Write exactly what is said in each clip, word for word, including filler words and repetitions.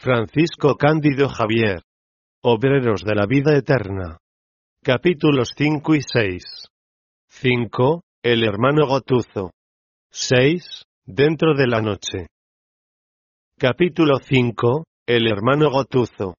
Francisco Cándido Javier. Obreros de la vida eterna. Capítulos cinco y seis. cinco. El hermano Gotuzo. seis. Dentro de la noche. Capítulo cinco. El hermano Gotuzo.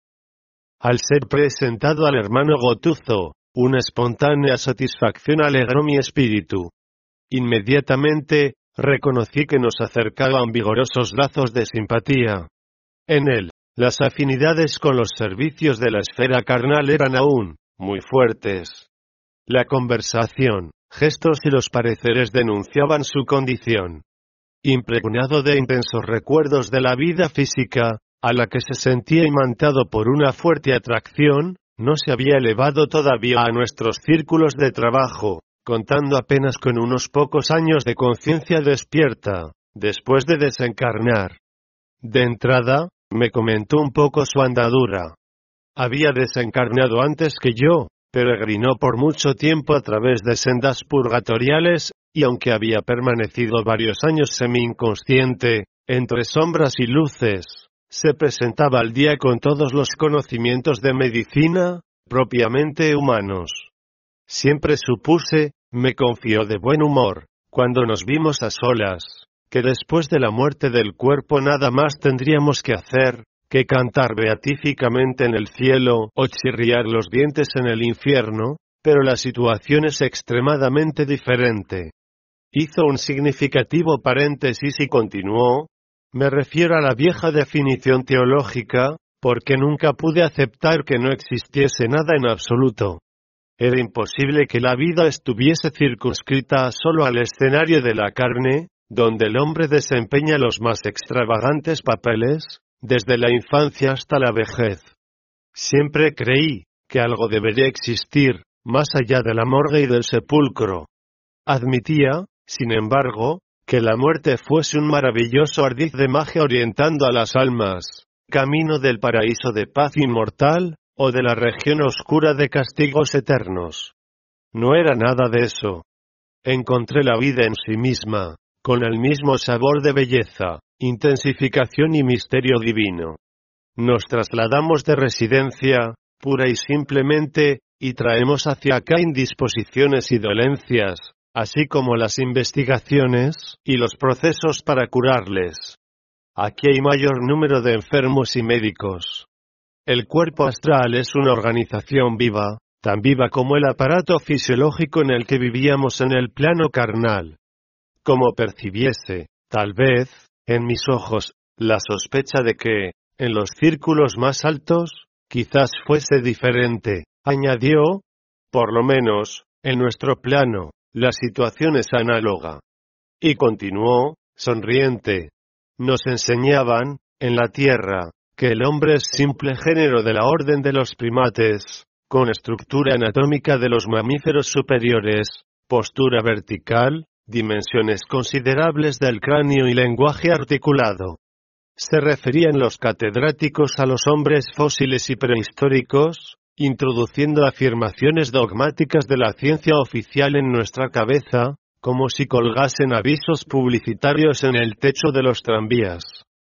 Al ser presentado al hermano Gotuzo, una espontánea satisfacción alegró mi espíritu. Inmediatamente, reconocí que nos acercaban vigorosos lazos de simpatía. En él, las afinidades con los servicios de la esfera carnal eran aún muy fuertes. La conversación, gestos y los pareceres denunciaban su condición. Impregnado de intensos recuerdos de la vida física, a la que se sentía imantado por una fuerte atracción, no se había elevado todavía a nuestros círculos de trabajo, contando apenas con unos pocos años de conciencia despierta, después de desencarnar. De entrada, me comentó un poco su andadura. Había desencarnado antes que yo, peregrinó por mucho tiempo a través de sendas purgatoriales, y aunque había permanecido varios años semi-inconsciente, entre sombras y luces, se presentaba al día con todos los conocimientos de medicina, propiamente humanos. Siempre supuse, me confió de buen humor, cuando nos vimos a solas, que después de la muerte del cuerpo nada más tendríamos que hacer, que cantar beatíficamente en el cielo o chirriar los dientes en el infierno, pero la situación es extremadamente diferente. Hizo un significativo paréntesis y continuó. Me refiero a la vieja definición teológica, porque nunca pude aceptar que no existiese nada en absoluto. Era imposible que la vida estuviese circunscrita solo al escenario de la carne, donde el hombre desempeña los más extravagantes papeles, desde la infancia hasta la vejez. Siempre creí que algo debería existir, más allá de la morgue y del sepulcro. Admitía, sin embargo, que la muerte fuese un maravilloso ardiz de magia orientando a las almas, camino del paraíso de paz inmortal, o de la región oscura de castigos eternos. No era nada de eso. Encontré la vida en sí misma, con el mismo sabor de belleza, intensificación y misterio divino. Nos trasladamos de residencia, pura y simplemente, y traemos hacia acá indisposiciones y dolencias, así como las investigaciones y los procesos para curarles. Aquí hay mayor número de enfermos y médicos. El cuerpo astral es una organización viva, tan viva como el aparato fisiológico en el que vivíamos en el plano carnal. Como percibiese, tal vez, en mis ojos, la sospecha de que, en los círculos más altos, quizás fuese diferente, añadió, por lo menos, en nuestro plano, la situación es análoga. Y continuó, sonriente. Nos enseñaban, en la Tierra, que el hombre es simple género de la orden de los primates, con estructura anatómica de los mamíferos superiores, postura vertical, dimensiones considerables del cráneo y lenguaje articulado. Se referían los catedráticos a los hombres fósiles y prehistóricos, introduciendo afirmaciones dogmáticas de la ciencia oficial en nuestra cabeza, como si colgasen avisos publicitarios en el techo de los tranvías.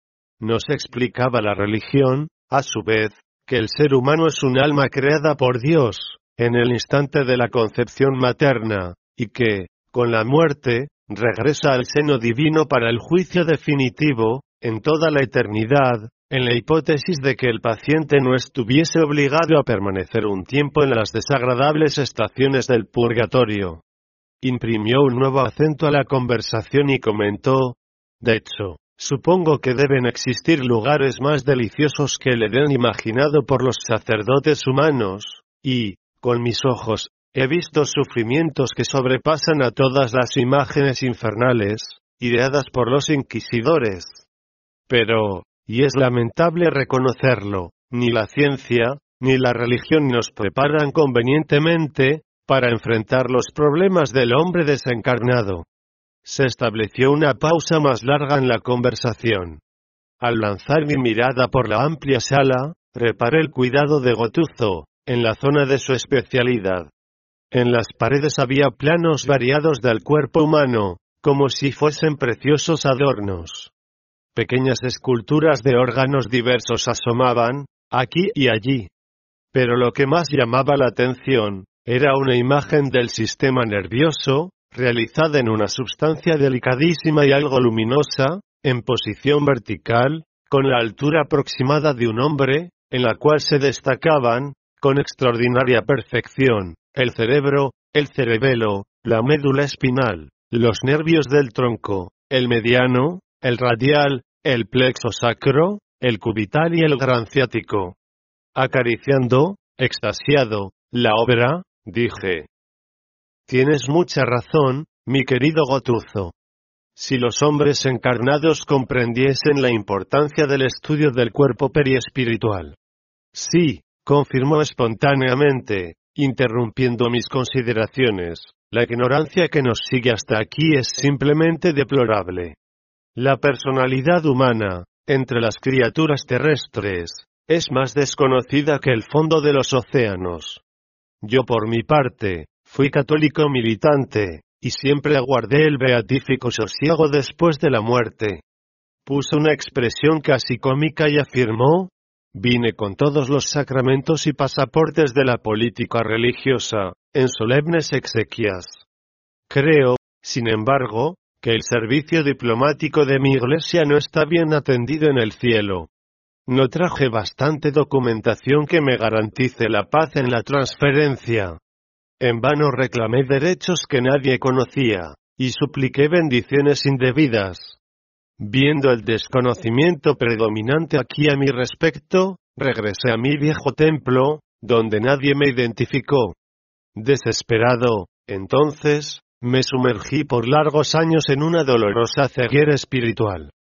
Nos explicaba la religión, a su vez, que el ser humano es un alma creada por Dios, en el instante de la concepción materna, y que, con la muerte, regresa al seno divino para el juicio definitivo, en toda la eternidad, en la hipótesis de que el paciente no estuviese obligado a permanecer un tiempo en las desagradables estaciones del purgatorio. Imprimió un nuevo acento a la conversación y comentó, de hecho, supongo que deben existir lugares más deliciosos que el Edén imaginado por los sacerdotes humanos, y, con mis ojos, he visto sufrimientos que sobrepasan a todas las imágenes infernales, ideadas por los inquisidores. Pero, y es lamentable reconocerlo, ni la ciencia, ni la religión nos preparan convenientemente, para enfrentar los problemas del hombre desencarnado. Se estableció una pausa más larga en la conversación. Al lanzar mi mirada por la amplia sala, reparé el cuidado de Gotuzo, en la zona de su especialidad. En las paredes había planos variados del cuerpo humano, como si fuesen preciosos adornos. Pequeñas esculturas de órganos diversos asomaban, aquí y allí. Pero lo que más llamaba la atención, era una imagen del sistema nervioso, realizada en una substancia delicadísima y algo luminosa, en posición vertical, con la altura aproximada de un hombre, en la cual se destacaban, con extraordinaria perfección, el cerebro, el cerebelo, la médula espinal, los nervios del tronco, el mediano, el radial, el plexo sacro, el cubital y el gran ciático. Acariciando, extasiado, la obra, dije: tienes mucha razón, mi querido Gotuzo. Si los hombres encarnados comprendiesen la importancia del estudio del cuerpo periespiritual. Sí, confirmó espontáneamente, interrumpiendo mis consideraciones, la ignorancia que nos sigue hasta aquí es simplemente deplorable. La personalidad humana, entre las criaturas terrestres, es más desconocida que el fondo de los océanos. Yo por mi parte, fui católico militante, y siempre aguardé el beatífico sosiego después de la muerte. Puso una expresión casi cómica y afirmó: vine con todos los sacramentos y pasaportes de la política religiosa, en solemnes exequias. Creo, sin embargo, que el servicio diplomático de mi iglesia no está bien atendido en el cielo. No traje bastante documentación que me garantice la paz en la transferencia. En vano reclamé derechos que nadie conocía, y supliqué bendiciones indebidas. Viendo el desconocimiento predominante aquí a mi respecto, regresé a mi viejo templo, donde nadie me identificó. Desesperado, entonces, me sumergí por largos años en una dolorosa ceguera espiritual.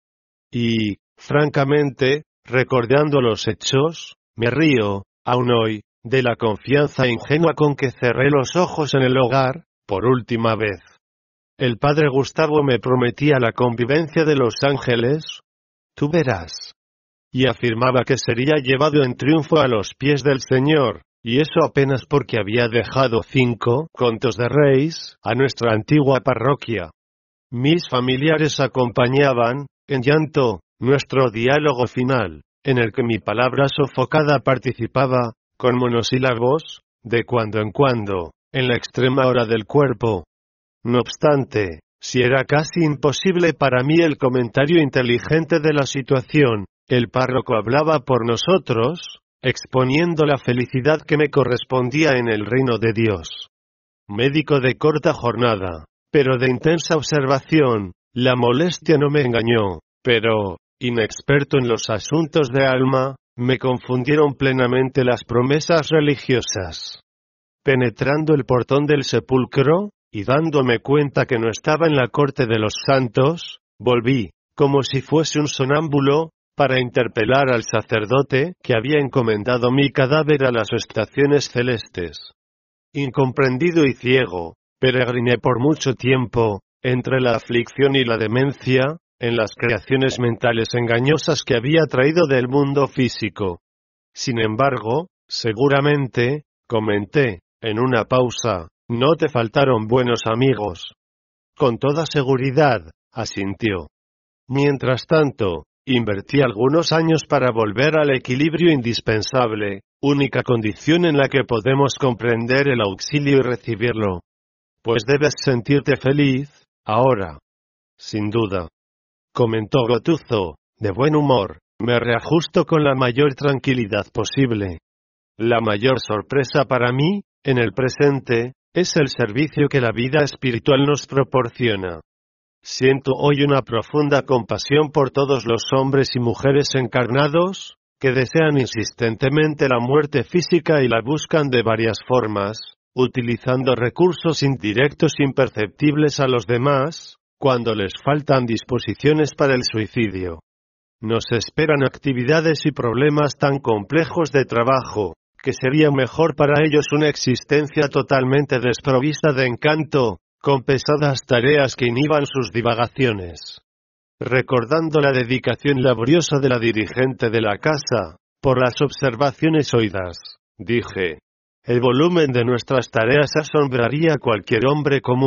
Y, francamente, recordando los hechos, me río, aún hoy, de la confianza ingenua con que cerré los ojos en el hogar, por última vez. El padre Gustavo me prometía la convivencia de los ángeles. Tú verás. Y afirmaba que sería llevado en triunfo a los pies del Señor, y eso apenas porque había dejado cinco contos de Reis a nuestra antigua parroquia. Mis familiares acompañaban, en llanto, nuestro diálogo final, en el que mi palabra sofocada participaba, con monosílabos, de cuando en cuando, en la extrema hora del cuerpo. No obstante, si era casi imposible para mí el comentario inteligente de la situación, el párroco hablaba por nosotros, exponiendo la felicidad que me correspondía en el reino de Dios. Médico de corta jornada, pero de intensa observación, la molestia no me engañó, pero, inexperto en los asuntos de alma, me confundieron plenamente las promesas religiosas. Penetrando el portón del sepulcro, y dándome cuenta que no estaba en la corte de los santos, volví, como si fuese un sonámbulo, para interpelar al sacerdote que había encomendado mi cadáver a las estaciones celestes. Incomprendido y ciego, peregriné por mucho tiempo, entre la aflicción y la demencia, en las creaciones mentales engañosas que había traído del mundo físico. Sin embargo, seguramente, comenté, en una pausa, no te faltaron buenos amigos. Con toda seguridad, asintió. Mientras tanto, invertí algunos años para volver al equilibrio indispensable, única condición en la que podemos comprender el auxilio y recibirlo. Pues debes sentirte feliz, ahora. Sin duda. Comentó Gotuzo, de buen humor, me reajusto con la mayor tranquilidad posible. La mayor sorpresa para mí, en el presente, es el servicio que la vida espiritual nos proporciona. Siento hoy una profunda compasión por todos los hombres y mujeres encarnados, que desean insistentemente la muerte física y la buscan de varias formas, utilizando recursos indirectos imperceptibles a los demás, cuando les faltan disposiciones para el suicidio. Nos esperan actividades y problemas tan complejos de trabajo, que sería mejor para ellos una existencia totalmente desprovista de encanto, con pesadas tareas que inhiban sus divagaciones. Recordando la dedicación laboriosa de la dirigente de la casa, por las observaciones oídas, dije, el volumen de nuestras tareas asombraría a cualquier hombre común,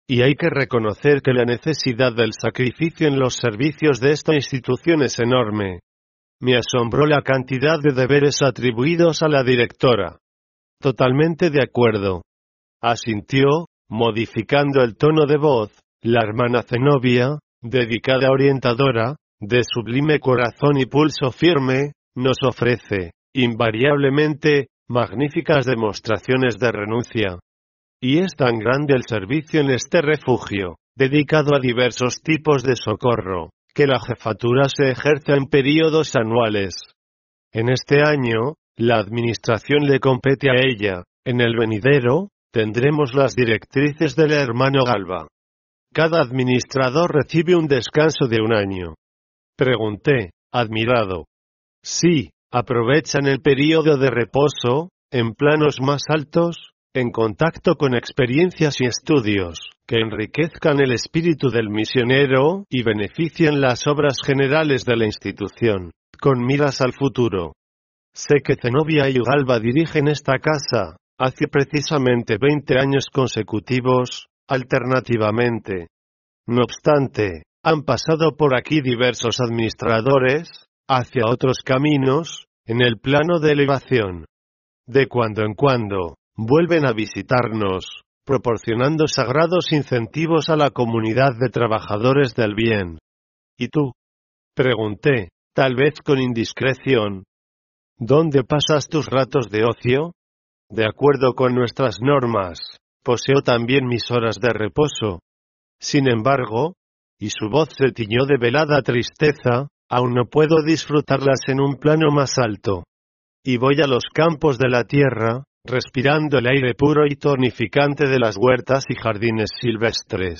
Y hay que reconocer que la necesidad del sacrificio en los servicios de esta institución es enorme. Me asombró la cantidad de deberes atribuidos a la directora. Totalmente de acuerdo. Asintió, modificando el tono de voz, la hermana Zenobia, dedicada orientadora, de sublime corazón y pulso firme, nos ofrece, invariablemente, magníficas demostraciones de renuncia. Y es tan grande el servicio en este refugio, dedicado a diversos tipos de socorro, que la jefatura se ejerce en períodos anuales. En este año, la administración le compete a ella. En el venidero, tendremos las directrices del hermano Galba. Cada administrador recibe un descanso de un año. Pregunté, admirado. Sí, aprovechan el período de reposo, en planos más altos, en contacto con experiencias y estudios, que enriquezcan el espíritu del misionero y beneficien las obras generales de la institución, con miras al futuro. Sé que Zenobia y Galba dirigen esta casa, hace precisamente veinte años consecutivos, alternativamente. No obstante, han pasado por aquí diversos administradores, hacia otros caminos, en el plano de elevación. De cuando en cuando, vuelven a visitarnos, proporcionando sagrados incentivos a la comunidad de trabajadores del bien. ¿Y tú? Pregunté, tal vez con indiscreción. ¿Dónde pasas tus ratos de ocio? De acuerdo con nuestras normas, poseo también mis horas de reposo. Sin embargo, y su voz se tiñó de velada tristeza, aún no puedo disfrutarlas en un plano más alto. Y voy a los campos de la tierra, respirando el aire puro y tonificante de las huertas y jardines silvestres.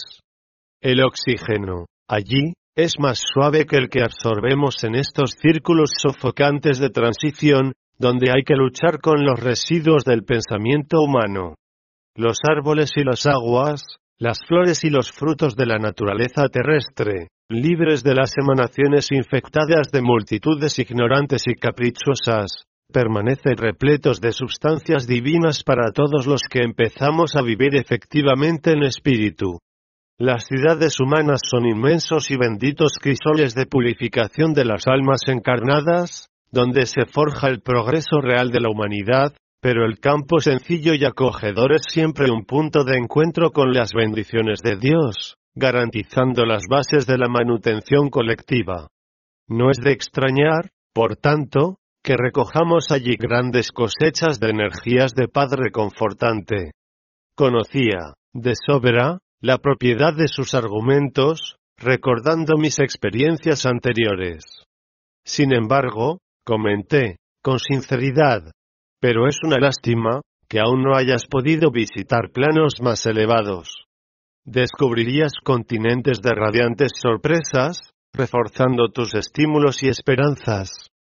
El oxígeno, allí, es más suave que el que absorbemos en estos círculos sofocantes de transición, donde hay que luchar con los residuos del pensamiento humano. Los árboles y las aguas, las flores y los frutos de la naturaleza terrestre, libres de las emanaciones infectadas de multitudes ignorantes y caprichosas, permanecen repletos de sustancias divinas para todos los que empezamos a vivir efectivamente en espíritu. Las ciudades humanas son inmensos y benditos crisoles de purificación de las almas encarnadas, donde se forja el progreso real de la humanidad, pero el campo sencillo y acogedor es siempre un punto de encuentro con las bendiciones de Dios, garantizando las bases de la manutención colectiva. No es de extrañar, por tanto, que recojamos allí grandes cosechas de energías de paz reconfortante. Conocía, de sobra, la propiedad de sus argumentos, recordando mis experiencias anteriores. Sin embargo, comenté, con sinceridad, pero es una lástima, que aún no hayas podido visitar planos más elevados. Descubrirías continentes de radiantes sorpresas, reforzando tus estímulos y esperanzas.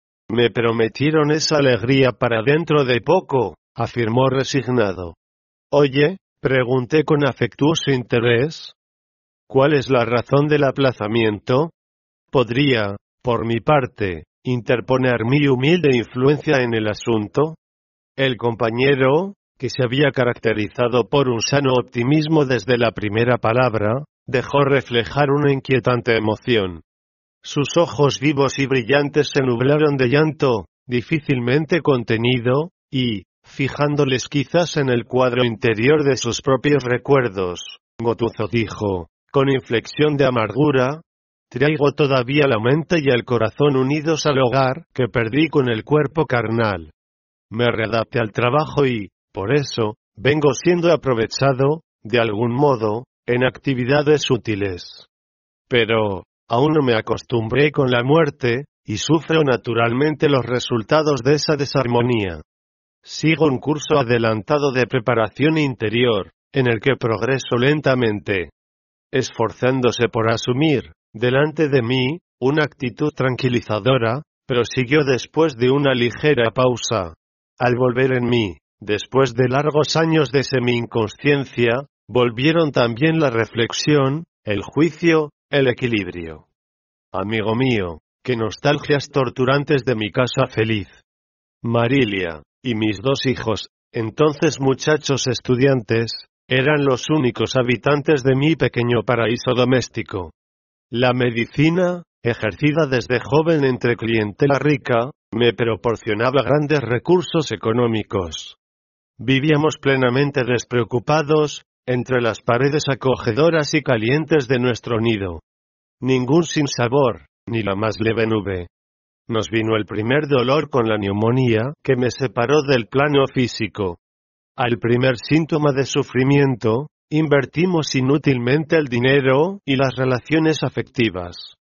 Me prometieron esa alegría para dentro de poco, afirmó resignado. Oye, pregunté con afectuoso interés. ¿Cuál es la razón del aplazamiento? ¿Podría, por mi parte, interponer mi humilde influencia en el asunto? El compañero, que se había caracterizado por un sano optimismo desde la primera palabra, dejó reflejar una inquietante emoción. Sus ojos vivos y brillantes se nublaron de llanto, difícilmente contenido, y, fijándoles quizás en el cuadro interior de sus propios recuerdos, Gotuzo dijo, con inflexión de amargura, traigo todavía la mente y el corazón unidos al hogar que perdí con el cuerpo carnal. Me readapté al trabajo y, por eso, vengo siendo aprovechado, de algún modo, en actividades útiles. Pero, aún no me acostumbré con la muerte, y sufro naturalmente los resultados de esa desarmonía. Sigo un curso adelantado de preparación interior, en el que progreso lentamente, esforzándose por asumir, delante de mí, una actitud tranquilizadora, prosiguió después de una ligera pausa. Al volver en mí, después de largos años de semi-inconsciencia, volvieron también la reflexión, el juicio, el equilibrio. Amigo mío, qué nostalgias torturantes de mi casa feliz. Marilia, y mis dos hijos, entonces muchachos estudiantes, Eran los únicos habitantes de mi pequeño paraíso doméstico. La medicina, ejercida desde joven entre clientela rica, me proporcionaba grandes recursos económicos. Vivíamos plenamente despreocupados, entre las paredes acogedoras y calientes de nuestro nido. Ningún sinsabor, ni la más leve nube. Nos vino el primer dolor con la neumonía, que me separó del plano físico. Al primer síntoma de sufrimiento, invertimos inútilmente el dinero y las relaciones afectivas.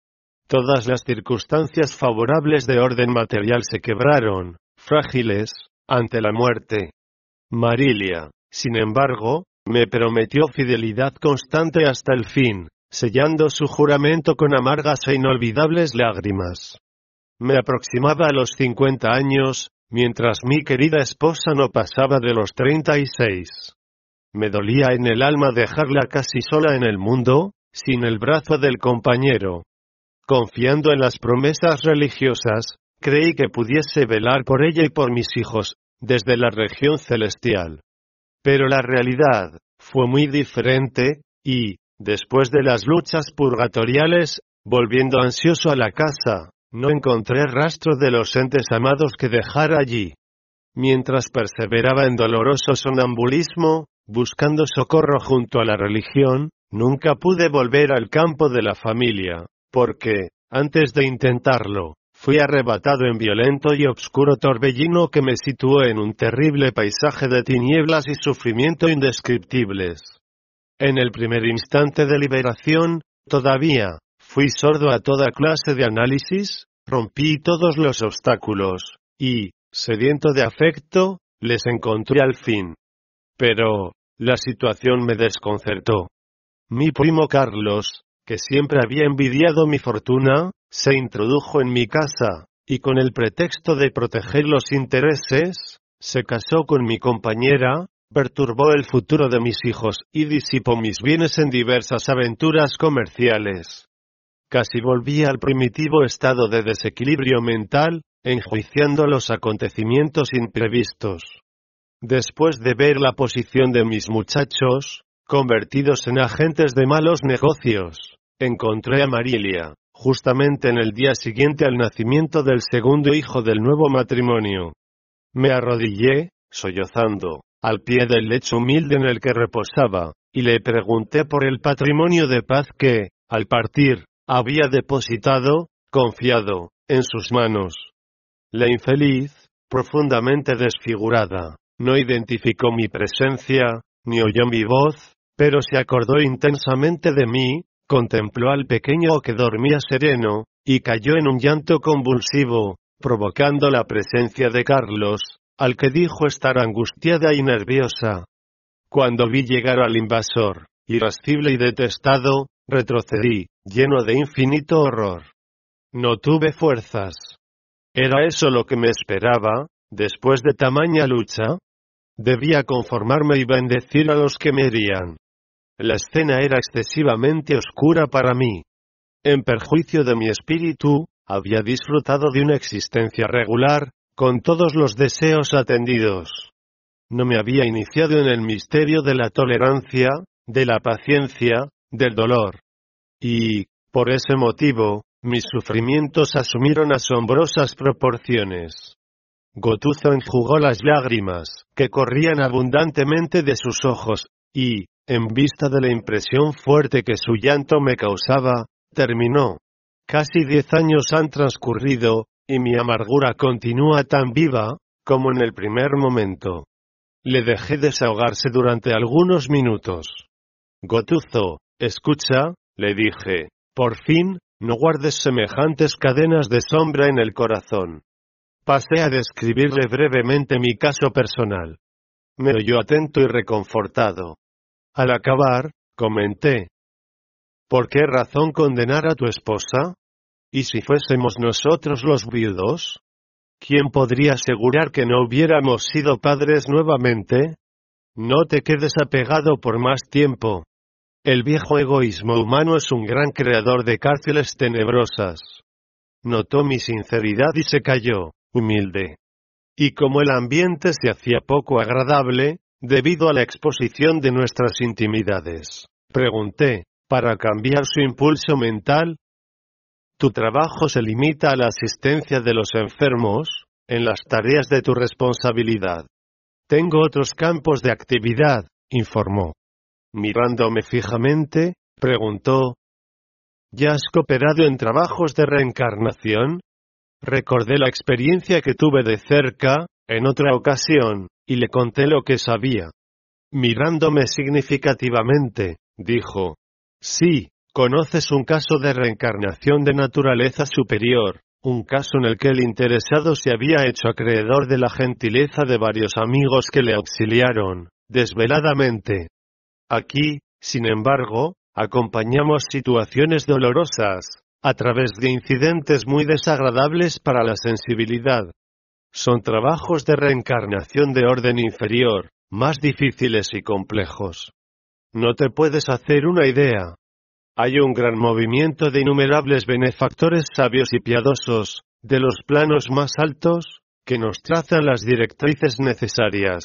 Todas las circunstancias favorables de orden material se quebraron, frágiles, ante la muerte. Marilia, sin embargo, me prometió fidelidad constante hasta el fin, sellando su juramento con amargas e inolvidables lágrimas. Me aproximaba a los cincuenta años, mientras mi querida esposa no pasaba de los treinta y seis. Me dolía en el alma dejarla casi sola en el mundo, sin el brazo del compañero. Confiando en las promesas religiosas, creí que pudiese velar por ella y por mis hijos, desde la región celestial. Pero la realidad fue muy diferente, y, después de las luchas purgatoriales, volviendo ansioso a la casa, no encontré rastro de los entes amados que dejara allí. Mientras perseveraba en doloroso sonambulismo, buscando socorro junto a la religión, nunca pude volver al campo de la familia, porque, antes de intentarlo, fui arrebatado en violento y obscuro torbellino que me situó en un terrible paisaje de tinieblas y sufrimiento indescriptibles. En el primer instante de liberación, todavía, fui sordo a toda clase de análisis, rompí todos los obstáculos, y, sediento de afecto, les encontré al fin. Pero, la situación me desconcertó. Mi primo Carlos, que siempre había envidiado mi fortuna, se introdujo en mi casa, y con el pretexto de proteger los intereses, se casó con mi compañera, perturbó el futuro de mis hijos y disipó mis bienes en diversas aventuras comerciales. Casi volví al primitivo estado de desequilibrio mental, enjuiciando los acontecimientos imprevistos. Después de ver la posición de mis muchachos, convertidos en agentes de malos negocios, encontré a Marilia, justamente en el día siguiente al nacimiento del segundo hijo del nuevo matrimonio. Me arrodillé, sollozando, al pie del lecho humilde en el que reposaba, y le pregunté por el patrimonio de paz que, al partir, había depositado, confiado, en sus manos. La infeliz, profundamente desfigurada, no identificó mi presencia, ni oyó mi voz, pero se acordó intensamente de mí, contempló al pequeño que dormía sereno, y cayó en un llanto convulsivo, provocando la presencia de Carlos, al que dijo estar angustiada y nerviosa. Cuando vi llegar al invasor, irascible y detestado, retrocedí, lleno de infinito horror. No tuve fuerzas. ¿Era eso lo que me esperaba, después de tamaña lucha? Debía conformarme y bendecir a los que me herían. La escena era excesivamente oscura para mí. En perjuicio de mi espíritu, había disfrutado de una existencia regular, con todos los deseos atendidos. No me había iniciado en el misterio de la tolerancia, de la paciencia, del dolor. Y, por ese motivo, mis sufrimientos asumieron asombrosas proporciones. Gotuzo enjugó las lágrimas, que corrían abundantemente de sus ojos, y, en vista de la impresión fuerte que su llanto me causaba, terminó. Casi diez años han transcurrido, y mi amargura continúa tan viva, como en el primer momento. Le dejé desahogarse durante algunos minutos. Gotuzo, escucha, le dije, por fin, no guardes semejantes cadenas de sombra en el corazón. Pasé a describirle brevemente mi caso personal. Me oyó atento y reconfortado. Al acabar, comenté. ¿Por qué razón condenar a tu esposa? ¿Y si fuésemos nosotros los viudos? ¿Quién podría asegurar que no hubiéramos sido padres nuevamente? No te quedes apegado por más tiempo. El viejo egoísmo humano es un gran creador de cárceles tenebrosas. Notó mi sinceridad y se calló, humilde. Y como el ambiente se hacía poco agradable, debido a la exposición de nuestras intimidades. Pregunté, para cambiar su impulso mental. Tu trabajo se limita a la asistencia de los enfermos, en las tareas de tu responsabilidad. Tengo otros campos de actividad, informó. Mirándome fijamente, preguntó. ¿Ya has cooperado en trabajos de reencarnación? Recordé la experiencia que tuve de cerca, en otra ocasión, y le conté lo que sabía. Mirándome significativamente, dijo. Sí, conoces un caso de reencarnación de naturaleza superior, un caso en el que el interesado se había hecho acreedor de la gentileza de varios amigos que le auxiliaron, desveladamente. Aquí, sin embargo, acompañamos situaciones dolorosas, a través de incidentes muy desagradables para la sensibilidad. Son trabajos de reencarnación de orden inferior, más difíciles y complejos. No te puedes hacer una idea. Hay un gran movimiento de innumerables benefactores sabios y piadosos, de los planos más altos, que nos trazan las directrices necesarias.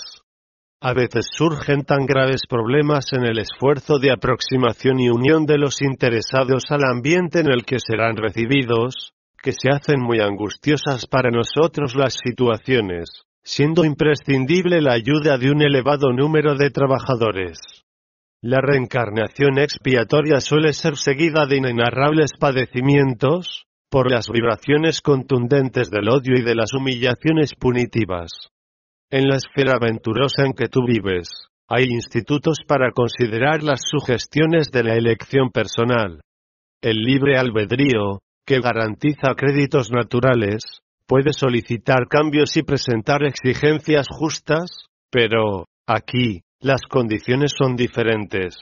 A veces surgen tan graves problemas en el esfuerzo de aproximación y unión de los interesados al ambiente en el que serán recibidos, que se hacen muy angustiosas para nosotros las situaciones, siendo imprescindible la ayuda de un elevado número de trabajadores. La reencarnación expiatoria suele ser seguida de inenarrables padecimientos, por las vibraciones contundentes del odio y de las humillaciones punitivas. En la esfera venturosa en que tú vives, hay institutos para considerar las sugestiones de la elección personal. El libre albedrío, que garantiza créditos naturales, puede solicitar cambios y presentar exigencias justas, pero, aquí, las condiciones son diferentes.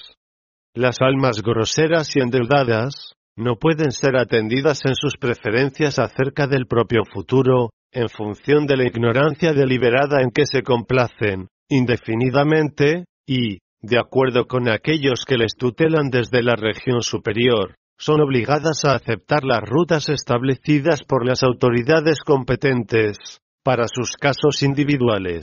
Las almas groseras y endeudadas, no pueden ser atendidas en sus preferencias acerca del propio futuro, en función de la ignorancia deliberada en que se complacen, indefinidamente, y, de acuerdo con aquellos que les tutelan desde la región superior, son obligadas a aceptar las rutas establecidas por las autoridades competentes, para sus casos individuales.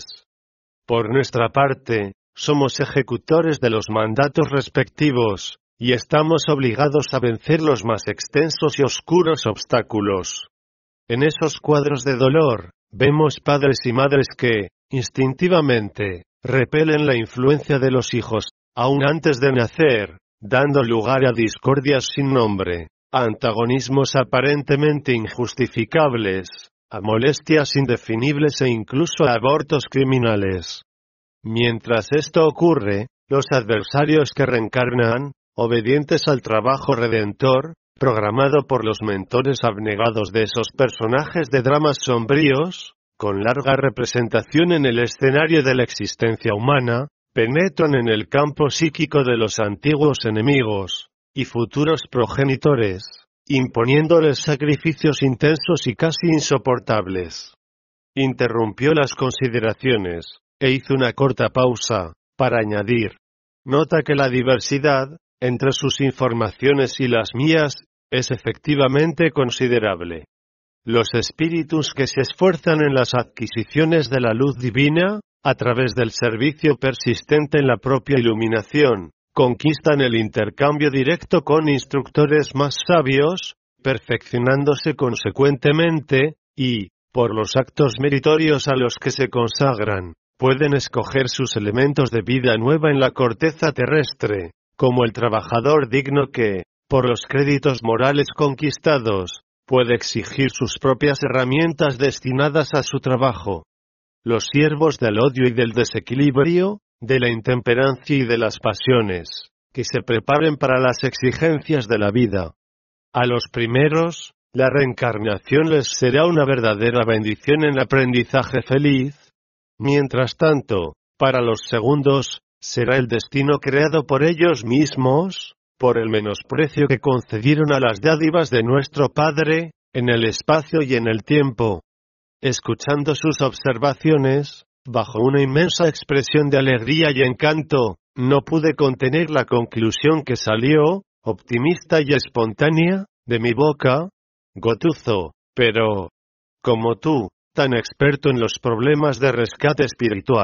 Por nuestra parte, somos ejecutores de los mandatos respectivos, y estamos obligados a vencer los más extensos y oscuros obstáculos. En esos cuadros de dolor, vemos padres y madres que, instintivamente, repelen la influencia de los hijos, aún antes de nacer, dando lugar a discordias sin nombre, a antagonismos aparentemente injustificables, a molestias indefinibles e incluso a abortos criminales. Mientras esto ocurre, los adversarios que reencarnan, obedientes al trabajo redentor, programado por los mentores abnegados de esos personajes de dramas sombríos, con larga representación en el escenario de la existencia humana, penetran en el campo psíquico de los antiguos enemigos y futuros progenitores, imponiéndoles sacrificios intensos y casi insoportables. Interrumpió las consideraciones, e hizo una corta pausa, para añadir. Nota que la diversidad, entre sus informaciones y las mías, es efectivamente considerable. Los espíritus que se esfuerzan en las adquisiciones de la luz divina, a través del servicio persistente en la propia iluminación, conquistan el intercambio directo con instructores más sabios, perfeccionándose consecuentemente, y, por los actos meritorios a los que se consagran, pueden escoger sus elementos de vida nueva en la corteza terrestre, como el trabajador digno que, por los créditos morales conquistados, puede exigir sus propias herramientas destinadas a su trabajo. Los siervos del odio y del desequilibrio, de la intemperancia y de las pasiones, que se preparen para las exigencias de la vida. A los primeros, la reencarnación les será una verdadera bendición en aprendizaje feliz. Mientras tanto, para los segundos, será el destino creado por ellos mismos, por el menosprecio que concedieron a las dádivas de nuestro Padre, en el espacio y en el tiempo. Escuchando sus observaciones, bajo una inmensa expresión de alegría y encanto, no pude contener la conclusión que salió, optimista y espontánea, de mi boca. Gotuzo, pero, como tú, tan experto en los problemas de rescate espiritual,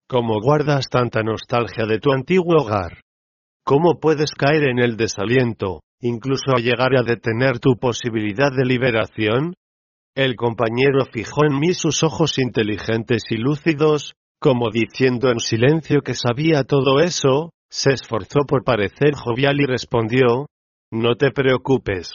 ¿Cómo guardas tanta nostalgia de tu antiguo hogar? ¿Cómo puedes caer en el desaliento, incluso a llegar a detener tu posibilidad de liberación? El compañero fijó en mí sus ojos inteligentes y lúcidos, como diciendo en silencio que sabía todo eso, se esforzó por parecer jovial y respondió: no te preocupes.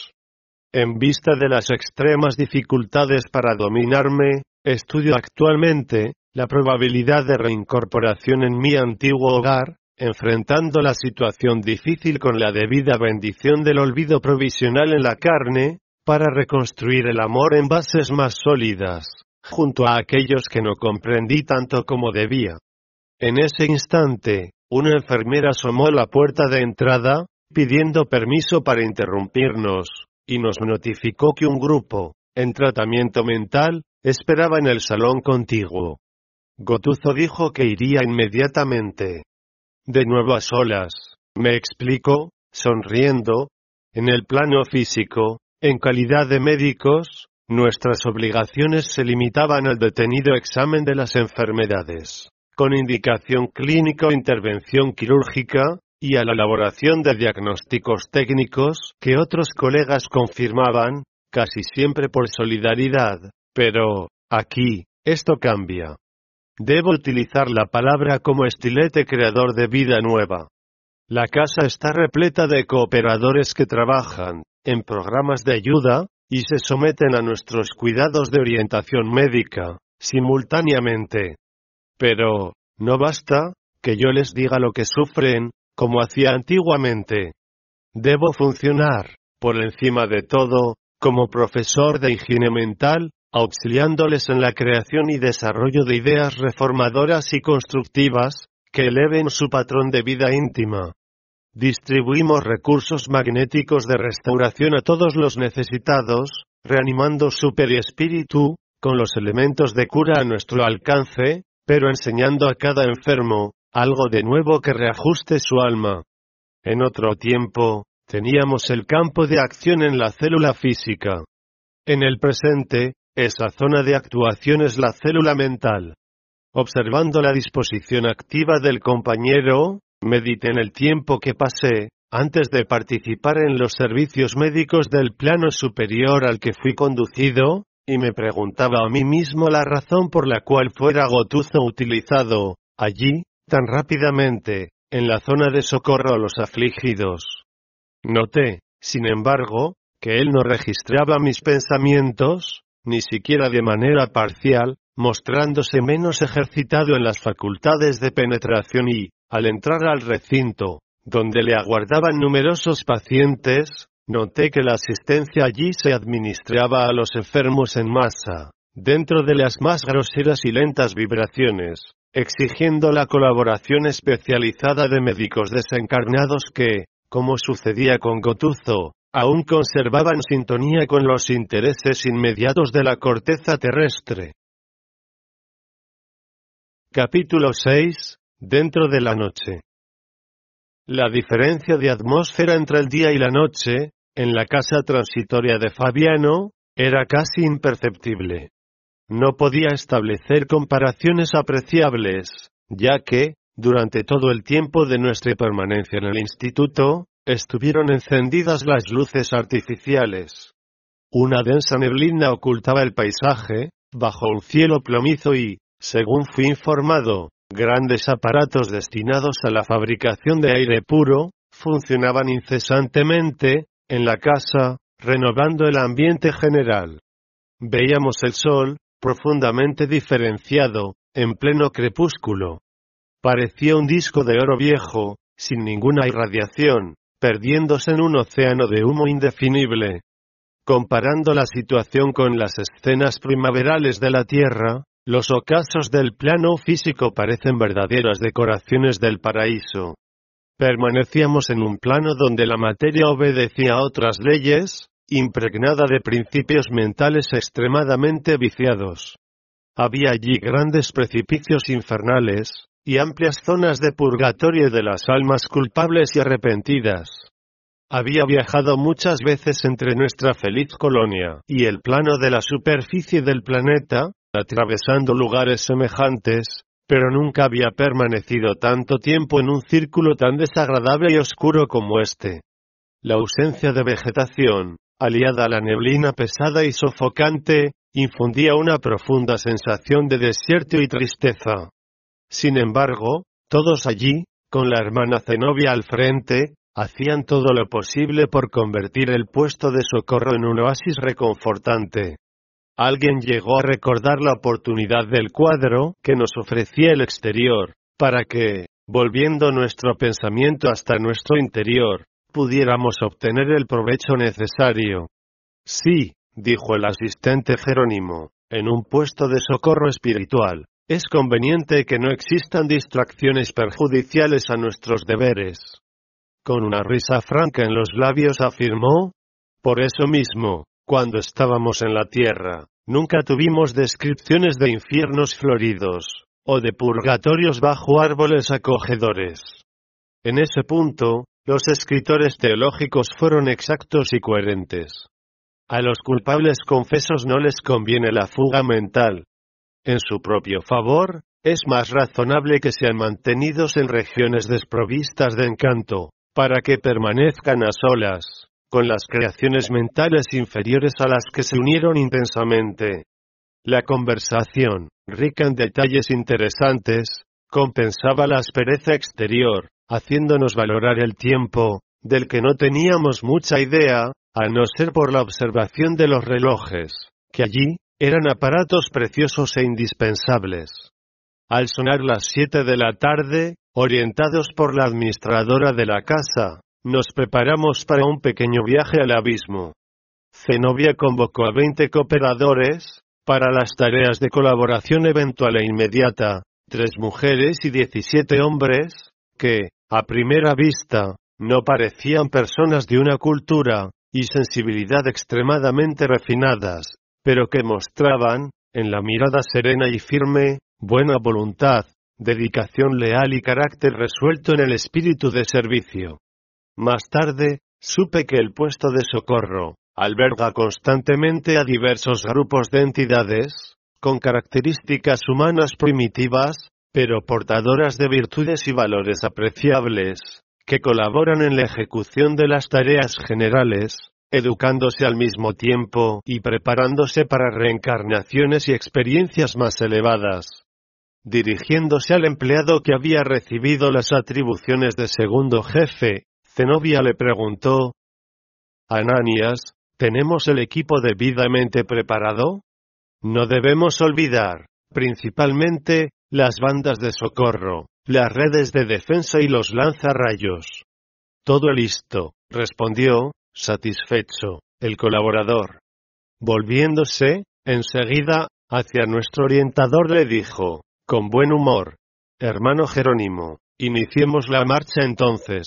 En vista de las extremas dificultades para dominarme, estudio actualmente la probabilidad de reincorporación en mi antiguo hogar, enfrentando la situación difícil con la debida bendición del olvido provisional en la carne, para reconstruir el amor en bases más sólidas, junto a aquellos que no comprendí tanto como debía. En ese instante, una enfermera asomó a la puerta de entrada, pidiendo permiso para interrumpirnos, y nos notificó que un grupo, en tratamiento mental, esperaba en el salón contiguo. Gotuzo dijo que iría inmediatamente. De nuevo a solas, me explicó, sonriendo. En el plano físico, en calidad de médicos, nuestras obligaciones se limitaban al detenido examen de las enfermedades, con indicación clínica o intervención quirúrgica, y a la elaboración de diagnósticos técnicos que otros colegas confirmaban, casi siempre por solidaridad, pero, aquí, esto cambia. Debo utilizar la palabra como estilete creador de vida nueva. La casa está repleta de cooperadores que trabajan en programas de ayuda, y se someten a nuestros cuidados de orientación médica, simultáneamente. Pero, no basta que yo les diga lo que sufren, como hacía antiguamente. Debo funcionar, por encima de todo, como profesor de higiene mental, auxiliándoles en la creación y desarrollo de ideas reformadoras y constructivas, que eleven su patrón de vida íntima. Distribuimos recursos magnéticos de restauración a todos los necesitados, reanimando su perispíritu, con los elementos de cura a nuestro alcance, pero enseñando a cada enfermo algo de nuevo que reajuste su alma. En otro tiempo, teníamos el campo de acción en la célula física. En el presente, esa zona de actuación es la célula mental. Observando la disposición activa del compañero, medité en el tiempo que pasé, antes de participar en los servicios médicos del plano superior al que fui conducido, y me preguntaba a mí mismo la razón por la cual fuera Gotuzo utilizado, allí, tan rápidamente, en la zona de socorro a los afligidos. Noté, sin embargo, que él no registraba mis pensamientos, ni siquiera de manera parcial, mostrándose menos ejercitado en las facultades de penetración y, al entrar al recinto, donde le aguardaban numerosos pacientes, noté que la asistencia allí se administraba a los enfermos en masa, dentro de las más groseras y lentas vibraciones, exigiendo la colaboración especializada de médicos desencarnados que, como sucedía con Gotuzo, aún conservaban sintonía con los intereses inmediatos de la corteza terrestre. Capítulo seis. Dentro de la noche. La diferencia de atmósfera entre el día y la noche, en la casa transitoria de Fabiano, era casi imperceptible. No podía establecer comparaciones apreciables, ya que, durante todo el tiempo de nuestra permanencia en el instituto, estuvieron encendidas las luces artificiales. Una densa neblina ocultaba el paisaje, bajo un cielo plomizo y, según fui informado, grandes aparatos destinados a la fabricación de aire puro, funcionaban incesantemente, en la casa, renovando el ambiente general. Veíamos el sol, profundamente diferenciado, en pleno crepúsculo. Parecía un disco de oro viejo, sin ninguna irradiación, perdiéndose en un océano de humo indefinible. Comparando la situación con las escenas primaverales de la Tierra, los ocasos del plano físico parecen verdaderas decoraciones del paraíso. Permanecíamos en un plano donde la materia obedecía a otras leyes, impregnada de principios mentales extremadamente viciados. Había allí grandes precipicios infernales, y amplias zonas de purgatorio de las almas culpables y arrepentidas. Había viajado muchas veces entre nuestra feliz colonia y el plano de la superficie del planeta, atravesando lugares semejantes, pero nunca había permanecido tanto tiempo en un círculo tan desagradable y oscuro como este. La ausencia de vegetación, aliada a la neblina pesada y sofocante, infundía una profunda sensación de desierto y tristeza. Sin embargo, todos allí, con la hermana Zenobia al frente, hacían todo lo posible por convertir el puesto de socorro en un oasis reconfortante. Alguien llegó a recordar la oportunidad del cuadro que nos ofrecía el exterior, para que, volviendo nuestro pensamiento hasta nuestro interior, pudiéramos obtener el provecho necesario. Sí, dijo el asistente Jerónimo, en un puesto de socorro espiritual, es conveniente que no existan distracciones perjudiciales a nuestros deberes. Con una risa franca en los labios afirmó: por eso mismo, cuando estábamos en la tierra, nunca tuvimos descripciones de infiernos floridos, o de purgatorios bajo árboles acogedores. En ese punto, los escritores teológicos fueron exactos y coherentes. A los culpables confesos no les conviene la fuga mental. En su propio favor, es más razonable que sean mantenidos en regiones desprovistas de encanto, para que permanezcan a solas, con las creaciones mentales inferiores a las que se unieron intensamente. La conversación, rica en detalles interesantes, compensaba la aspereza exterior, haciéndonos valorar el tiempo, del que no teníamos mucha idea, a no ser por la observación de los relojes, que allí, eran aparatos preciosos e indispensables. Al sonar las siete de la tarde, orientados por la administradora de la casa, nos preparamos para un pequeño viaje al abismo. Zenobia convocó a veinte cooperadores, para las tareas de colaboración eventual e inmediata, tres mujeres y diecisiete hombres, que, a primera vista, no parecían personas de una cultura y sensibilidad extremadamente refinadas, pero que mostraban, en la mirada serena y firme, buena voluntad, dedicación leal y carácter resuelto en el espíritu de servicio. Más tarde, supe que el puesto de socorro alberga constantemente a diversos grupos de entidades, con características humanas primitivas, pero portadoras de virtudes y valores apreciables, que colaboran en la ejecución de las tareas generales, educándose al mismo tiempo y preparándose para reencarnaciones y experiencias más elevadas. Dirigiéndose al empleado que había recibido las atribuciones de segundo jefe, Zenobia le preguntó: Ananías, ¿tenemos el equipo debidamente preparado? No debemos olvidar, principalmente, las bandas de socorro, las redes de defensa y los lanzarrayos. Todo listo, respondió, satisfecho, el colaborador. Volviéndose, enseguida, hacia nuestro orientador le dijo, con buen humor: hermano Jerónimo, iniciemos la marcha entonces.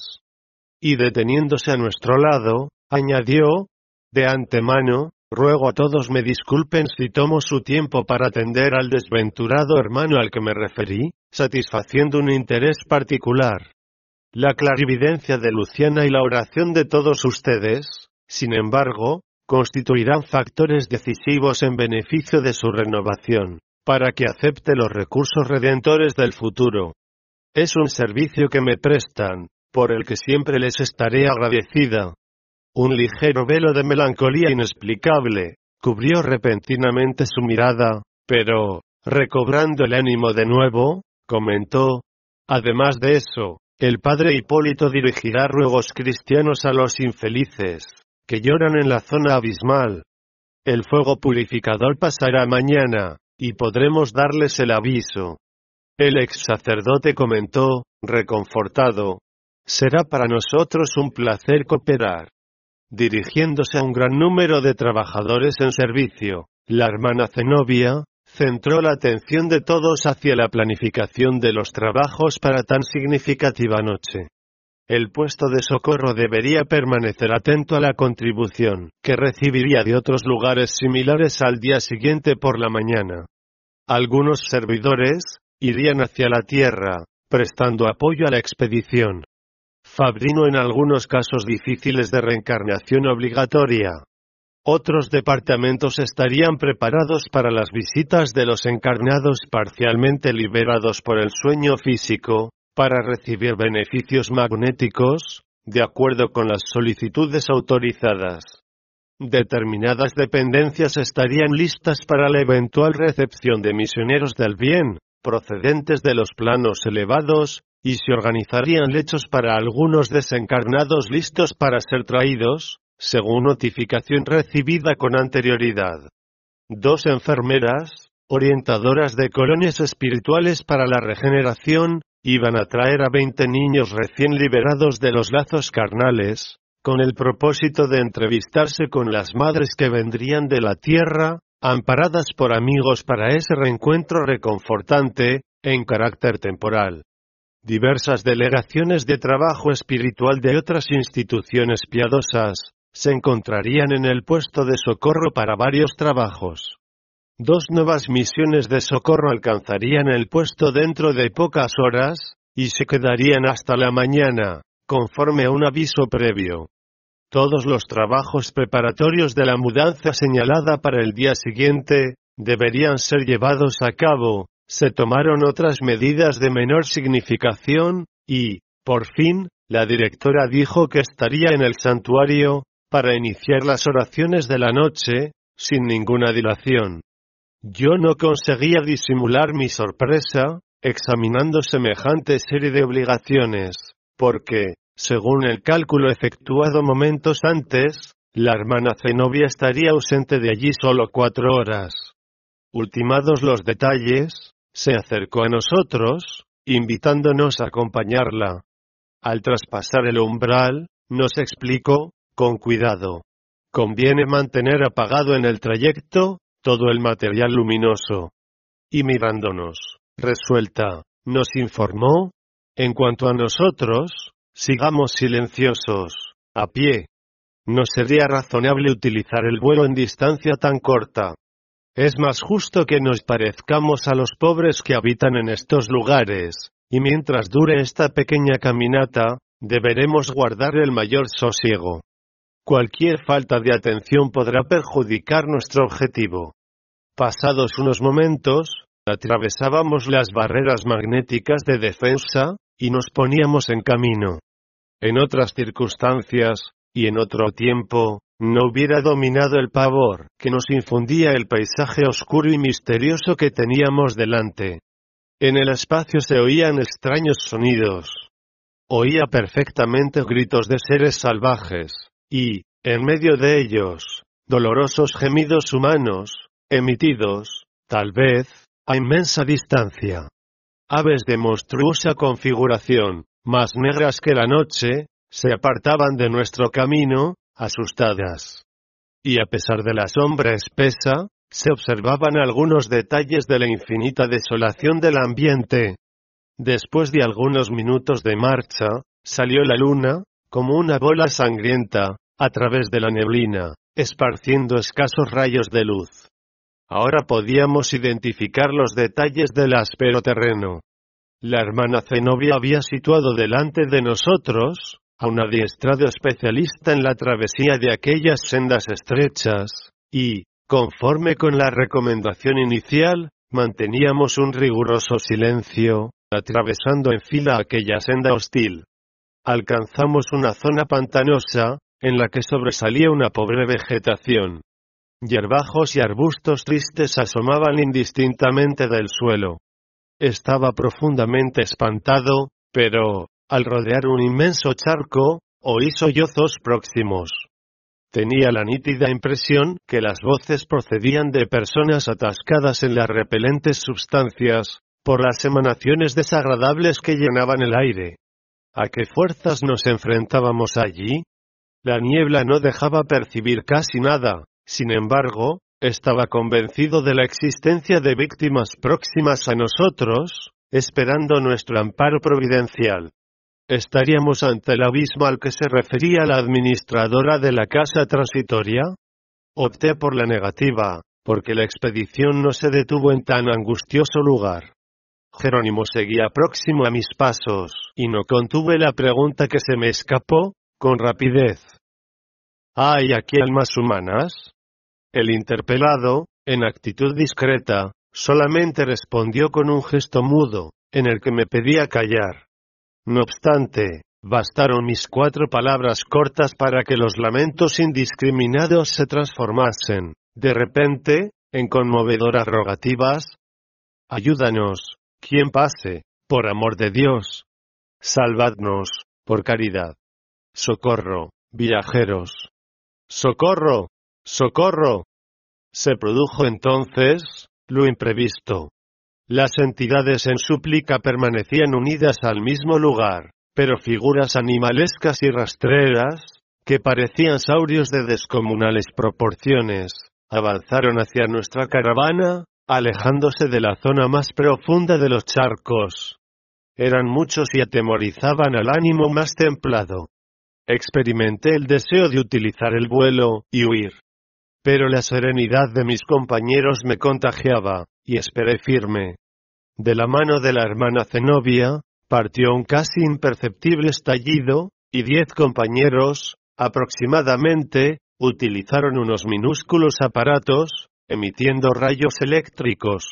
Y deteniéndose a nuestro lado, añadió: de antemano, ruego a todos me disculpen si tomo su tiempo para atender al desventurado hermano al que me referí, satisfaciendo un interés particular. La clarividencia de Luciana y la oración de todos ustedes, sin embargo, constituirán factores decisivos en beneficio de su renovación, para que acepte los recursos redentores del futuro. Es un servicio que me prestan, por el que siempre les estaré agradecida. Un ligero velo de melancolía inexplicable cubrió repentinamente su mirada, pero, recobrando el ánimo de nuevo, comentó: además de eso, el padre Hipólito dirigirá ruegos cristianos a los infelices, que lloran en la zona abismal. El fuego purificador pasará mañana, y podremos darles el aviso. El ex sacerdote comentó, reconfortado: será para nosotros un placer cooperar. Dirigiéndose a un gran número de trabajadores en servicio, la hermana Zenobia centró la atención de todos hacia la planificación de los trabajos para tan significativa noche. El puesto de socorro debería permanecer atento a la contribución que recibiría de otros lugares similares al día siguiente por la mañana. Algunos servidores irían hacia la tierra, prestando apoyo a la expedición. Fabrino en algunos casos difíciles de reencarnación obligatoria. Otros departamentos estarían preparados para las visitas de los encarnados parcialmente liberados por el sueño físico, para recibir beneficios magnéticos, de acuerdo con las solicitudes autorizadas. Determinadas dependencias estarían listas para la eventual recepción de misioneros del bien, procedentes de los planos elevados, y se organizarían lechos para algunos desencarnados listos para ser traídos, según notificación recibida con anterioridad. Dos enfermeras, orientadoras de colonias espirituales para la regeneración, iban a traer a veinte niños recién liberados de los lazos carnales, con el propósito de entrevistarse con las madres que vendrían de la tierra, amparadas por amigos para ese reencuentro reconfortante, en carácter temporal. Diversas delegaciones de trabajo espiritual de otras instituciones piadosas, se encontrarían en el puesto de socorro para varios trabajos. Dos nuevas misiones de socorro alcanzarían el puesto dentro de pocas horas, y se quedarían hasta la mañana, conforme a un aviso previo. Todos los trabajos preparatorios de la mudanza señalada para el día siguiente, deberían ser llevados a cabo. Se tomaron otras medidas de menor significación, y, por fin, la directora dijo que estaría en el santuario, para iniciar las oraciones de la noche, sin ninguna dilación. Yo no conseguía disimular mi sorpresa, examinando semejante serie de obligaciones, porque, según el cálculo efectuado momentos antes, la hermana Zenobia estaría ausente de allí solo cuatro horas. Ultimados los detalles, se acercó a nosotros, invitándonos a acompañarla. Al traspasar el umbral, nos explicó, con cuidado. Conviene mantener apagado en el trayecto, todo el material luminoso. Y mirándonos, resuelta, nos informó, en cuanto a nosotros, sigamos silenciosos, a pie. No sería razonable utilizar el vuelo en distancia tan corta. Es más justo que nos parezcamos a los pobres que habitan en estos lugares, y mientras dure esta pequeña caminata, deberemos guardar el mayor sosiego. Cualquier falta de atención podrá perjudicar nuestro objetivo. Pasados unos momentos, atravesábamos las barreras magnéticas de defensa, y nos poníamos en camino. En otras circunstancias, y en otro tiempo, no hubiera dominado el pavor que nos infundía el paisaje oscuro y misterioso que teníamos delante. En el espacio se oían extraños sonidos. Oía perfectamente gritos de seres salvajes, y, en medio de ellos, dolorosos gemidos humanos, emitidos, tal vez, a inmensa distancia. Aves de monstruosa configuración, más negras que la noche, se apartaban de nuestro camino, asustadas. Y a pesar de la sombra espesa, se observaban algunos detalles de la infinita desolación del ambiente. Después de algunos minutos de marcha, salió la luna, como una bola sangrienta, a través de la neblina, esparciendo escasos rayos de luz. Ahora podíamos identificar los detalles del áspero terreno. La hermana Zenobia había situado delante de nosotros a un adiestrado especialista en la travesía de aquellas sendas estrechas, y, conforme con la recomendación inicial, manteníamos un riguroso silencio, atravesando en fila aquella senda hostil. Alcanzamos una zona pantanosa, en la que sobresalía una pobre vegetación. Hierbajos y arbustos tristes asomaban indistintamente del suelo. Estaba profundamente espantado, pero, al rodear un inmenso charco, oí sollozos próximos. Tenía la nítida impresión que las voces procedían de personas atascadas en las repelentes sustancias, por las emanaciones desagradables que llenaban el aire. ¿A qué fuerzas nos enfrentábamos allí? La niebla no dejaba percibir casi nada, sin embargo, estaba convencido de la existencia de víctimas próximas a nosotros, esperando nuestro amparo providencial. ¿Estaríamos ante el abismo al que se refería la administradora de la casa transitoria? Opté por la negativa, porque la expedición no se detuvo en tan angustioso lugar. Jerónimo seguía próximo a mis pasos, y no contuve la pregunta que se me escapó, con rapidez. ¿Hay aquí almas humanas? El interpelado, en actitud discreta, solamente respondió con un gesto mudo, en el que me pedía callar. No obstante, bastaron mis cuatro palabras cortas para que los lamentos indiscriminados se transformasen, de repente, en conmovedoras rogativas. Ayúdanos, quien pase, por amor de Dios. Salvadnos, por caridad. Socorro, viajeros. Socorro, socorro. Se produjo entonces lo imprevisto. Las entidades en súplica permanecían unidas al mismo lugar, pero figuras animalescas y rastreras, que parecían saurios de descomunales proporciones, avanzaron hacia nuestra caravana, alejándose de la zona más profunda de los charcos. Eran muchos y atemorizaban al ánimo más templado. Experimenté el deseo de utilizar el vuelo y huir. Pero la serenidad de mis compañeros me contagiaba, y esperé firme. De la mano de la hermana Zenobia, partió un casi imperceptible estallido, y diez compañeros, aproximadamente, utilizaron unos minúsculos aparatos, emitiendo rayos eléctricos.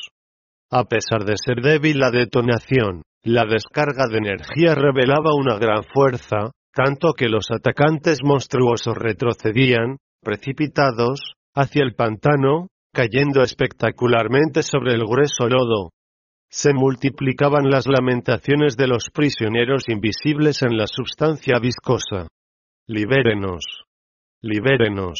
A pesar de ser débil la detonación, la descarga de energía revelaba una gran fuerza, tanto que los atacantes monstruosos retrocedían, precipitados, hacia el pantano, cayendo espectacularmente sobre el grueso lodo. Se multiplicaban las lamentaciones de los prisioneros invisibles en la substancia viscosa. Libérenos. Libérenos.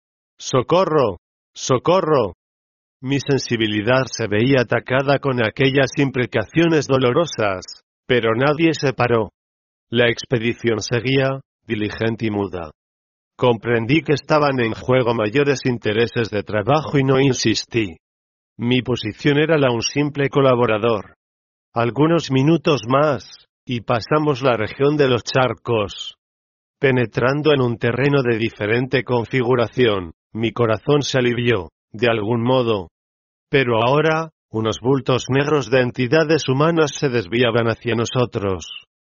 ¡Socorro! ¡Socorro! Mi sensibilidad se veía atacada con aquellas imprecaciones dolorosas, pero nadie se paró. La expedición seguía, diligente y muda. Comprendí que estaban en juego mayores intereses de trabajo y no insistí. Mi posición era la de un simple colaborador. Algunos minutos más, y pasamos la región de los charcos. Penetrando en un terreno de diferente configuración, mi corazón se alivió, de algún modo. Pero ahora, unos bultos negros de entidades humanas se desviaban hacia nosotros.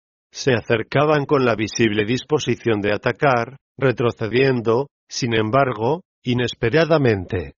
Se acercaban con la visible disposición de atacar, retrocediendo, sin embargo, inesperadamente.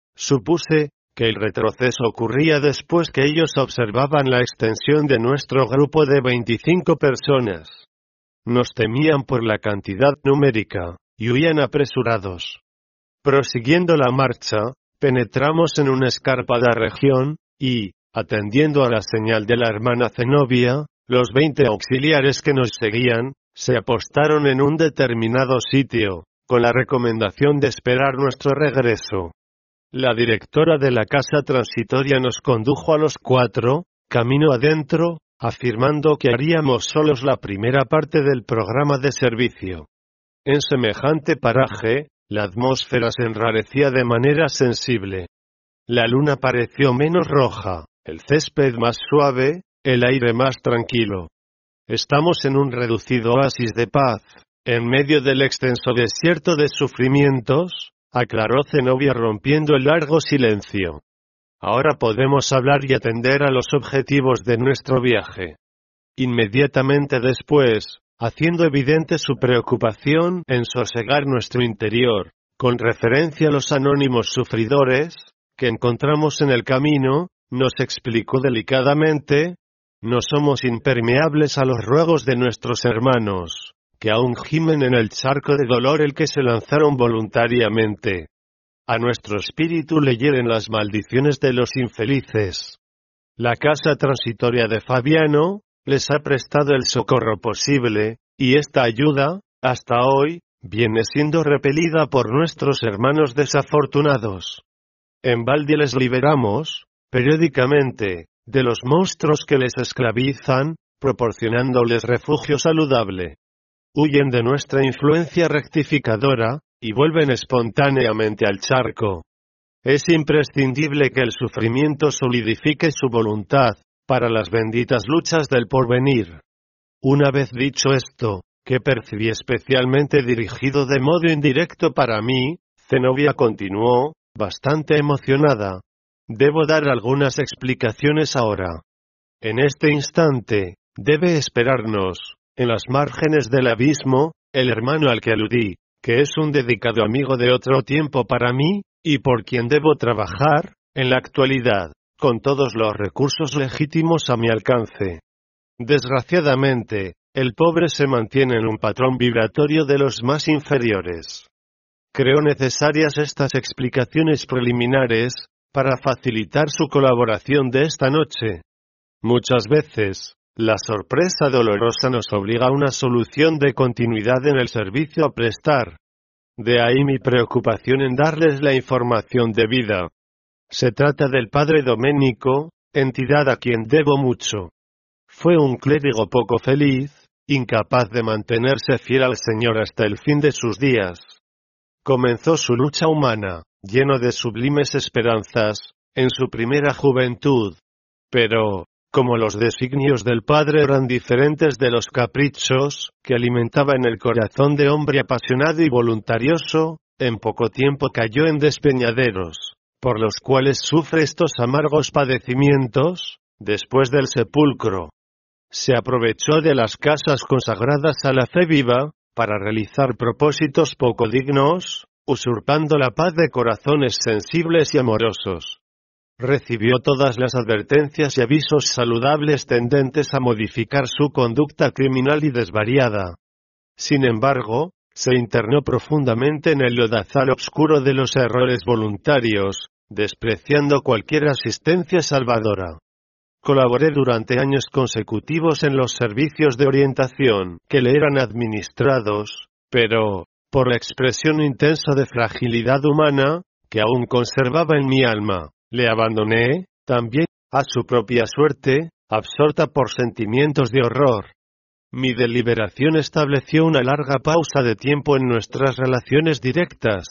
Supuse que el retroceso ocurría después que ellos observaban la extensión de nuestro grupo de veinticinco personas. Nos temían por la cantidad numérica, y huían apresurados. Prosiguiendo la marcha, penetramos en una escarpada región, y, atendiendo a la señal de la hermana Zenobia, los veinte auxiliares que nos seguían, se apostaron en un determinado sitio, con la recomendación de esperar nuestro regreso. La directora de la casa transitoria nos condujo a los cuatro, camino adentro, afirmando que haríamos solos la primera parte del programa de servicio. En semejante paraje, la atmósfera se enrarecía de manera sensible. La luna pareció menos roja, el césped más suave, el aire más tranquilo. Estamos en un reducido oasis de paz, en medio del extenso desierto de sufrimientos, aclaró Zenobia rompiendo el largo silencio. Ahora podemos hablar y atender a los objetivos de nuestro viaje. Inmediatamente después, haciendo evidente su preocupación en sosegar nuestro interior, con referencia a los anónimos sufridores, que encontramos en el camino, nos explicó delicadamente: no somos impermeables a los ruegos de nuestros hermanos, que aún gimen en el charco de dolor el que se lanzaron voluntariamente. A nuestro espíritu le hieren las maldiciones de los infelices. La casa transitoria de Fabiano les ha prestado el socorro posible, y esta ayuda, hasta hoy, viene siendo repelida por nuestros hermanos desafortunados. En balde les liberamos, periódicamente, de los monstruos que les esclavizan, proporcionándoles refugio saludable. Huyen de nuestra influencia rectificadora, y vuelven espontáneamente al charco. Es imprescindible que el sufrimiento solidifique su voluntad, para las benditas luchas del porvenir. Una vez dicho esto, que percibí especialmente dirigido de modo indirecto para mí, Zenobia continuó, bastante emocionada. Debo dar algunas explicaciones ahora. En este instante, debe esperarnos, en las márgenes del abismo, el hermano al que aludí, que es un dedicado amigo de otro tiempo para mí, y por quien debo trabajar, en la actualidad, con todos los recursos legítimos a mi alcance. Desgraciadamente, el pobre se mantiene en un patrón vibratorio de los más inferiores. Creo necesarias estas explicaciones preliminares, para facilitar su colaboración de esta noche. Muchas veces, la sorpresa dolorosa nos obliga a una solución de continuidad en el servicio a prestar. De ahí mi preocupación en darles la información debida. Se trata del padre Domenico, entidad a quien debo mucho. Fue un clérigo poco feliz, incapaz de mantenerse fiel al Señor hasta el fin de sus días. Comenzó su lucha humana, lleno de sublimes esperanzas, en su primera juventud. Pero, como los designios del Padre eran diferentes de los caprichos que alimentaba en el corazón de hombre apasionado y voluntarioso, en poco tiempo cayó en despeñaderos, por los cuales sufre estos amargos padecimientos, después del sepulcro. Se aprovechó de las casas consagradas a la fe viva, para realizar propósitos poco dignos, usurpando la paz de corazones sensibles y amorosos. Recibió todas las advertencias y avisos saludables tendentes a modificar su conducta criminal y desvariada. Sin embargo, se internó profundamente en el lodazal obscuro de los errores voluntarios, despreciando cualquier asistencia salvadora. Colaboré durante años consecutivos en los servicios de orientación que le eran administrados, pero, por la expresión intensa de fragilidad humana, que aún conservaba en mi alma, le abandoné, también, a su propia suerte, absorta por sentimientos de horror. Mi deliberación estableció una larga pausa de tiempo en nuestras relaciones directas.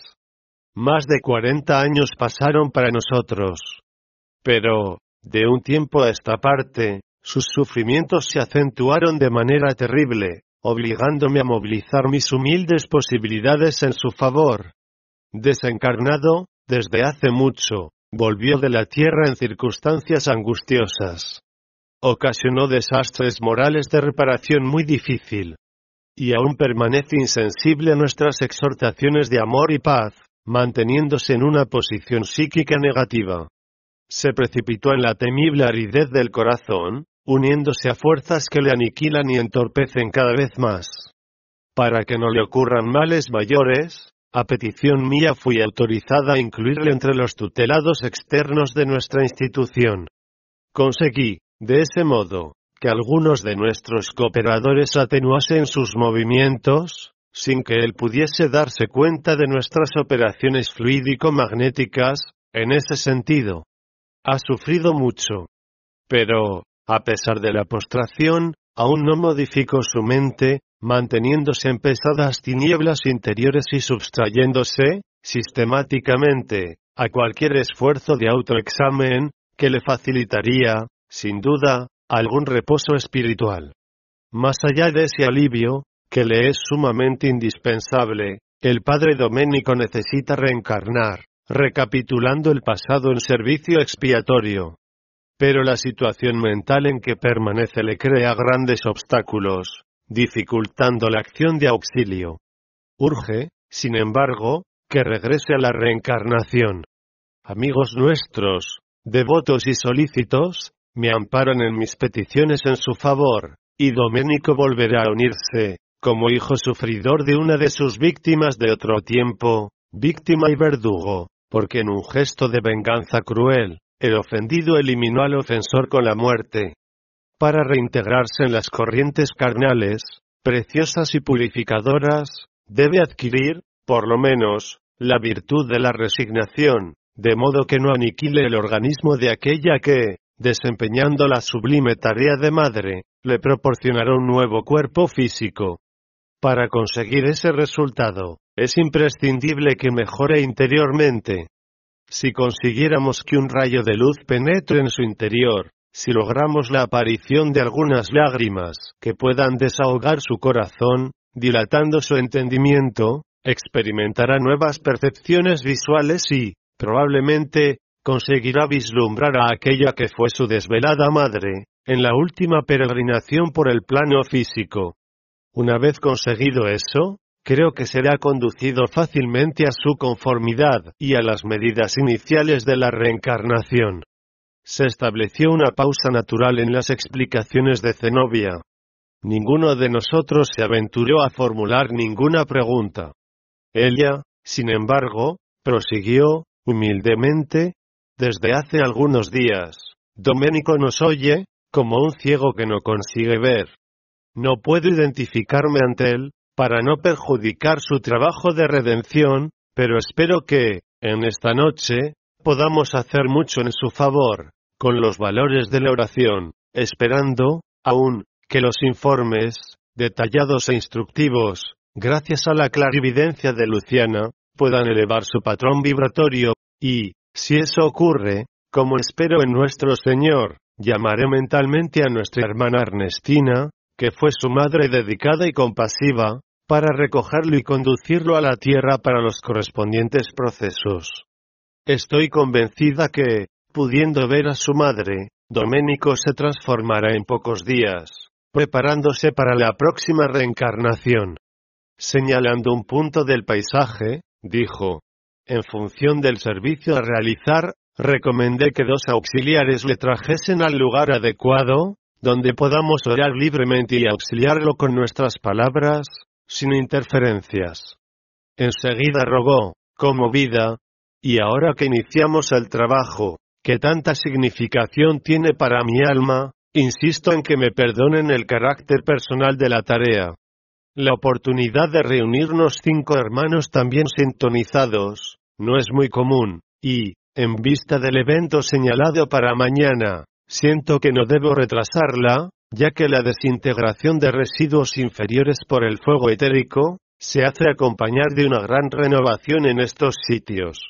Más de cuarenta años pasaron para nosotros. Pero, de un tiempo a esta parte, sus sufrimientos se acentuaron de manera terrible, obligándome a movilizar mis humildes posibilidades en su favor. Desencarnado, desde hace mucho, volvió de la tierra en circunstancias angustiosas. Ocasionó desastres morales de reparación muy difícil. Y aún permanece insensible a nuestras exhortaciones de amor y paz, manteniéndose en una posición psíquica negativa. Se precipitó en la temible aridez del corazón, uniéndose a fuerzas que le aniquilan y entorpecen cada vez más. Para que no le ocurran males mayores, a petición mía fui autorizada a incluirle entre los tutelados externos de nuestra institución. Conseguí, de ese modo, que algunos de nuestros cooperadores atenuasen sus movimientos, sin que él pudiese darse cuenta de nuestras operaciones fluídico-magnéticas, en ese sentido. Ha sufrido mucho. Pero, a pesar de la postración, aún no modificó su mente, manteniéndose en pesadas tinieblas interiores y sustrayéndose, sistemáticamente, a cualquier esfuerzo de autoexamen, que le facilitaría, sin duda, algún reposo espiritual. Más allá de ese alivio, que le es sumamente indispensable, el padre Domenico necesita reencarnar, recapitulando el pasado en servicio expiatorio. Pero la situación mental en que permanece le crea grandes obstáculos, dificultando la acción de auxilio. Urge, sin embargo, que regrese a la reencarnación. Amigos nuestros, devotos y solícitos, me amparan en mis peticiones en su favor, y Domenico volverá a unirse, como hijo sufridor de una de sus víctimas de otro tiempo, víctima y verdugo, porque en un gesto de venganza cruel, el ofendido eliminó al ofensor con la muerte. Para reintegrarse en las corrientes carnales, preciosas y purificadoras, debe adquirir, por lo menos, la virtud de la resignación, de modo que no aniquile el organismo de aquella que, desempeñando la sublime tarea de madre, le proporcionará un nuevo cuerpo físico. Para conseguir ese resultado, es imprescindible que mejore interiormente. Si consiguiéramos que un rayo de luz penetre en su interior, si logramos la aparición de algunas lágrimas que puedan desahogar su corazón, dilatando su entendimiento, experimentará nuevas percepciones visuales y, probablemente, conseguirá vislumbrar a aquella que fue su desvelada madre, en la última peregrinación por el plano físico. Una vez conseguido eso, creo que será conducido fácilmente a su conformidad y a las medidas iniciales de la reencarnación. Se estableció una pausa natural en las explicaciones de Zenobia. Ninguno de nosotros se aventuró a formular ninguna pregunta. Ella, sin embargo, prosiguió, humildemente, desde hace algunos días, Domenico nos oye, como un ciego que no consigue ver. No puedo identificarme ante él, para no perjudicar su trabajo de redención, pero espero que, en esta noche, podamos hacer mucho en su favor, con los valores de la oración, esperando, aún, que los informes, detallados e instructivos, gracias a la clarividencia de Luciana, puedan elevar su patrón vibratorio, y, si eso ocurre, como espero en nuestro Señor, llamaré mentalmente a nuestra hermana Ernestina, que fue su madre dedicada y compasiva, para recogerlo y conducirlo a la tierra para los correspondientes procesos. Estoy convencida que, pudiendo ver a su madre, Domenico se transformará en pocos días, preparándose para la próxima reencarnación. Señalando un punto del paisaje, dijo: en función del servicio a realizar, recomendé que dos auxiliares le trajesen al lugar adecuado, donde podamos orar libremente y auxiliarlo con nuestras palabras, sin interferencias. Enseguida rogó, conmovida: y ahora que iniciamos el trabajo, que tanta significación tiene para mi alma, insisto en que me perdonen el carácter personal de la tarea. La oportunidad de reunirnos cinco hermanos también sintonizados, no es muy común, y, en vista del evento señalado para mañana, siento que no debo retrasarla, ya que la desintegración de residuos inferiores por el fuego etérico, se hace acompañar de una gran renovación en estos sitios.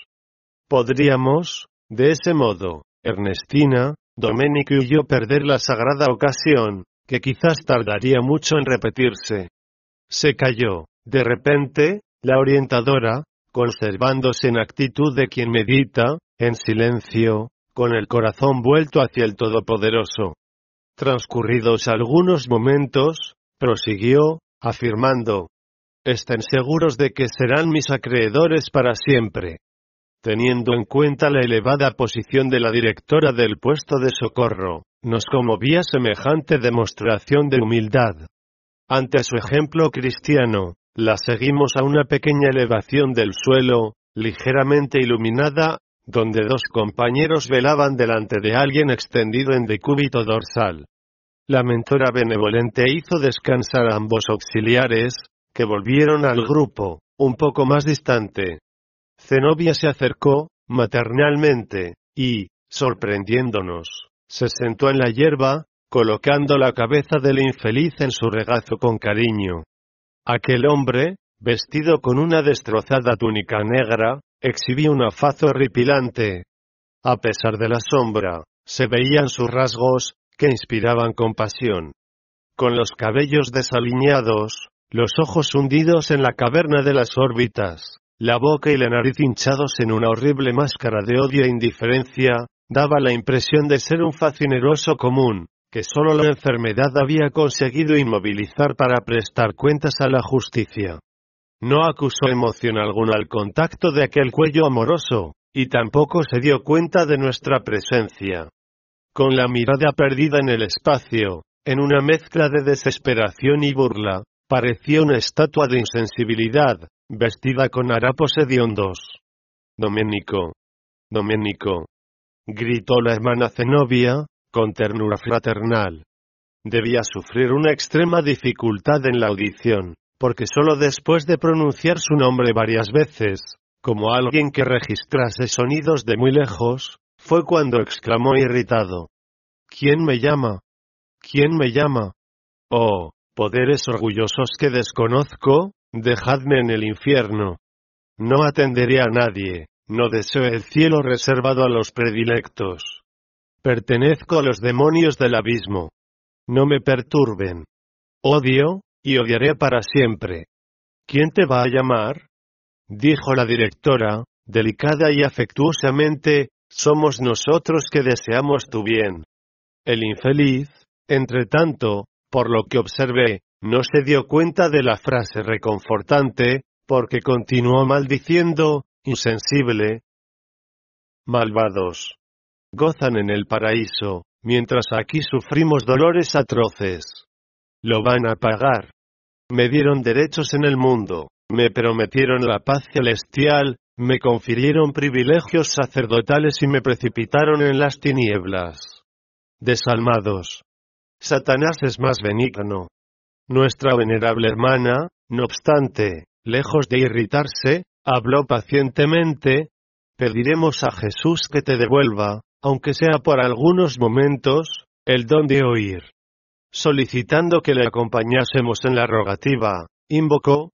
Podríamos, de ese modo, Ernestina, Domenico y yo perder la sagrada ocasión, que quizás tardaría mucho en repetirse. Se calló. De repente, la orientadora, conservándose en actitud de quien medita, en silencio, con el corazón vuelto hacia el Todopoderoso. Transcurridos algunos momentos, prosiguió, afirmando: estén seguros de que serán mis acreedores para siempre. Teniendo en cuenta la elevada posición de la directora del puesto de socorro, nos conmovía semejante demostración de humildad. Ante su ejemplo cristiano, la seguimos a una pequeña elevación del suelo, ligeramente iluminada, donde dos compañeros velaban delante de alguien extendido en decúbito dorsal. La mentora benevolente hizo descansar a ambos auxiliares, que volvieron al grupo, un poco más distante. Zenobia se acercó, maternalmente, y, sorprendiéndonos, se sentó en la hierba, colocando la cabeza del infeliz en su regazo con cariño. Aquel hombre, vestido con una destrozada túnica negra, exhibía una faz horripilante. A pesar de la sombra, se veían sus rasgos, que inspiraban compasión. Con los cabellos desaliñados, los ojos hundidos en la caverna de las órbitas, la boca y la nariz hinchados en una horrible máscara de odio e indiferencia, daba la impresión de ser un facineroso común, que solo la enfermedad había conseguido inmovilizar para prestar cuentas a la justicia. No acusó emoción alguna al contacto de aquel cuello amoroso, y tampoco se dio cuenta de nuestra presencia. Con la mirada perdida en el espacio, en una mezcla de desesperación y burla, parecía una estatua de insensibilidad, vestida con harapos hediondos. Domenico. Domenico. Gritó la hermana Zenobia, con ternura fraternal. Debía sufrir una extrema dificultad en la audición, porque solo después de pronunciar su nombre varias veces, como alguien que registrase sonidos de muy lejos, fue cuando exclamó irritado: ¿Quién me llama? ¿Quién me llama? Oh, poderes orgullosos que desconozco, dejadme en el infierno. No atenderé a nadie, no deseo el cielo reservado a los predilectos. Pertenezco a los demonios del abismo. No me perturben. Odio, y odiaré para siempre. ¿Quién te va a llamar? Dijo la directora, delicada y afectuosamente: somos nosotros que deseamos tu bien. El infeliz, entre tanto, por lo que observé, No se dio cuenta de la frase reconfortante, porque continuó maldiciendo, insensible. Malvados. Gozan en el paraíso, mientras aquí sufrimos dolores atroces. Lo van a pagar. Me dieron derechos en el mundo, me prometieron la paz celestial, me confirieron privilegios sacerdotales y me precipitaron en las tinieblas. Desalmados. Satanás es más benigno. Nuestra venerable hermana, no obstante, lejos de irritarse, habló pacientemente. Pediremos a Jesús que te devuelva, aunque sea por algunos momentos, el don de oír. Solicitando que le acompañásemos en la rogativa, invocó: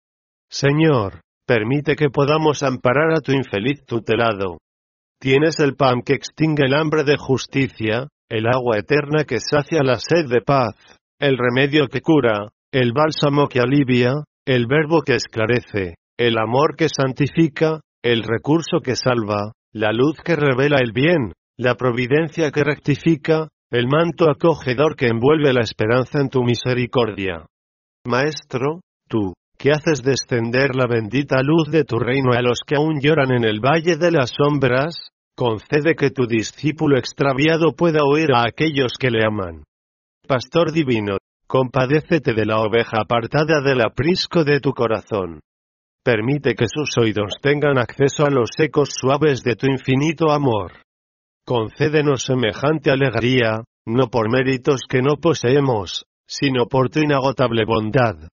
Señor, permite que podamos amparar a tu infeliz tutelado. Tienes el pan que extingue el hambre de justicia, el agua eterna que sacia la sed de paz, el remedio que cura, el bálsamo que alivia, el verbo que esclarece, el amor que santifica, el recurso que salva, la luz que revela el bien, la providencia que rectifica, el manto acogedor que envuelve la esperanza en tu misericordia. Maestro, tú, que haces descender la bendita luz de tu reino a los que aún lloran en el valle de las sombras, concede que tu discípulo extraviado pueda oír a aquellos que le aman. Pastor divino, compadécete de la oveja apartada del aprisco de tu corazón. Permite que sus oídos tengan acceso a los ecos suaves de tu infinito amor. Concédenos semejante alegría, no por méritos que no poseemos, sino por tu inagotable bondad.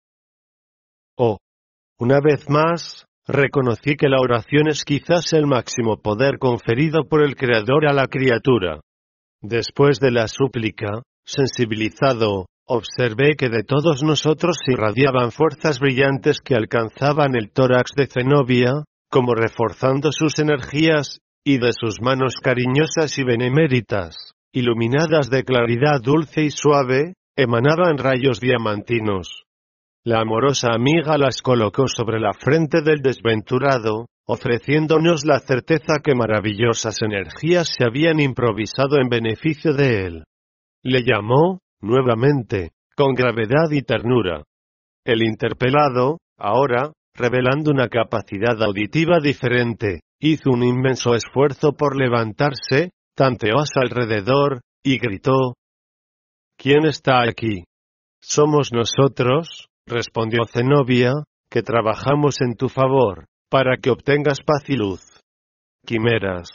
Oh, una vez más, reconocí que la oración es quizás el máximo poder conferido por el Creador a la criatura. Después de la súplica, sensibilizado, observé que de todos nosotros irradiaban fuerzas brillantes que alcanzaban el tórax de Zenobia, como reforzando sus energías, y de sus manos cariñosas y beneméritas, iluminadas de claridad dulce y suave, emanaban rayos diamantinos. La amorosa amiga las colocó sobre la frente del desventurado, ofreciéndonos la certeza que maravillosas energías se habían improvisado en beneficio de él. Le llamó, nuevamente, con gravedad y ternura. El interpelado, ahora, revelando una capacidad auditiva diferente, hizo un inmenso esfuerzo por levantarse, tanteó a su alrededor, y gritó: ¿Quién está aquí? Somos nosotros, respondió Zenobia, que trabajamos en tu favor, para que obtengas paz y luz. Quimeras.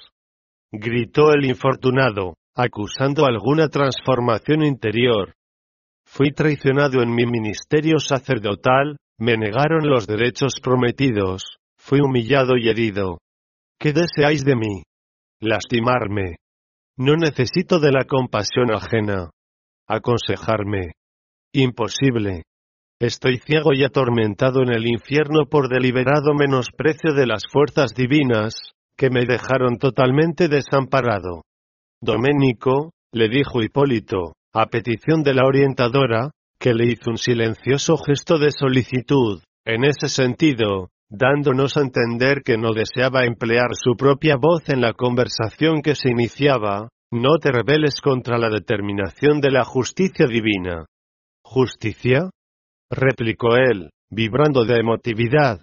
Gritó el infortunado, acusando alguna transformación interior. Fui traicionado en mi ministerio sacerdotal, me negaron los derechos prometidos, fui humillado y herido. ¿Qué deseáis de mí? Lastimarme. No necesito de la compasión ajena. Aconsejarme. Imposible. Estoy ciego y atormentado en el infierno por deliberado menosprecio de las fuerzas divinas, que me dejaron totalmente desamparado. Doménico, le dijo Hipólito, a petición de la orientadora, que le hizo un silencioso gesto de solicitud, en ese sentido, dándonos a entender que no deseaba emplear su propia voz en la conversación que se iniciaba. No te rebeles contra la determinación de la justicia divina. ¿Justicia? Replicó él, vibrando de emotividad.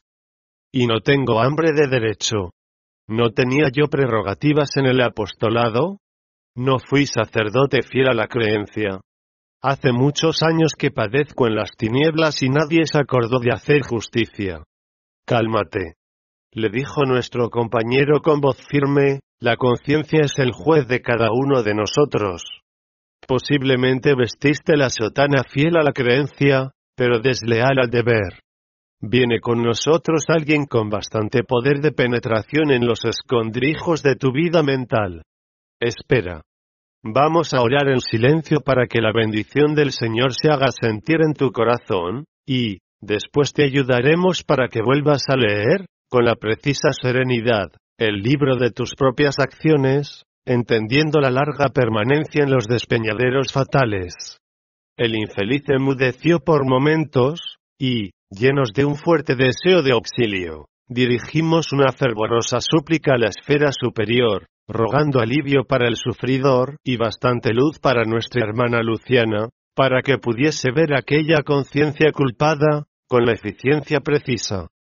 Y no tengo hambre de derecho. ¿No tenía yo prerrogativas en el apostolado? No fui sacerdote fiel a la creencia. Hace muchos años que padezco en las tinieblas y nadie se acordó de hacer justicia. Cálmate. Le dijo nuestro compañero con voz firme, la conciencia es el juez de cada uno de nosotros. Posiblemente vestiste la sotana fiel a la creencia, pero desleal al deber. Viene con nosotros alguien con bastante poder de penetración en los escondrijos de tu vida mental. Espera. Vamos a orar en silencio para que la bendición del Señor se haga sentir en tu corazón, y, después te ayudaremos para que vuelvas a leer, con la precisa serenidad, el libro de tus propias acciones, entendiendo la larga permanencia en los despeñaderos fatales. El infeliz enmudeció por momentos, y, llenos de un fuerte deseo de auxilio, dirigimos una fervorosa súplica a la esfera superior, rogando alivio para el sufridor, y bastante luz para nuestra hermana Luciana, para que pudiese ver aquella conciencia culpada, con la eficiencia precisa.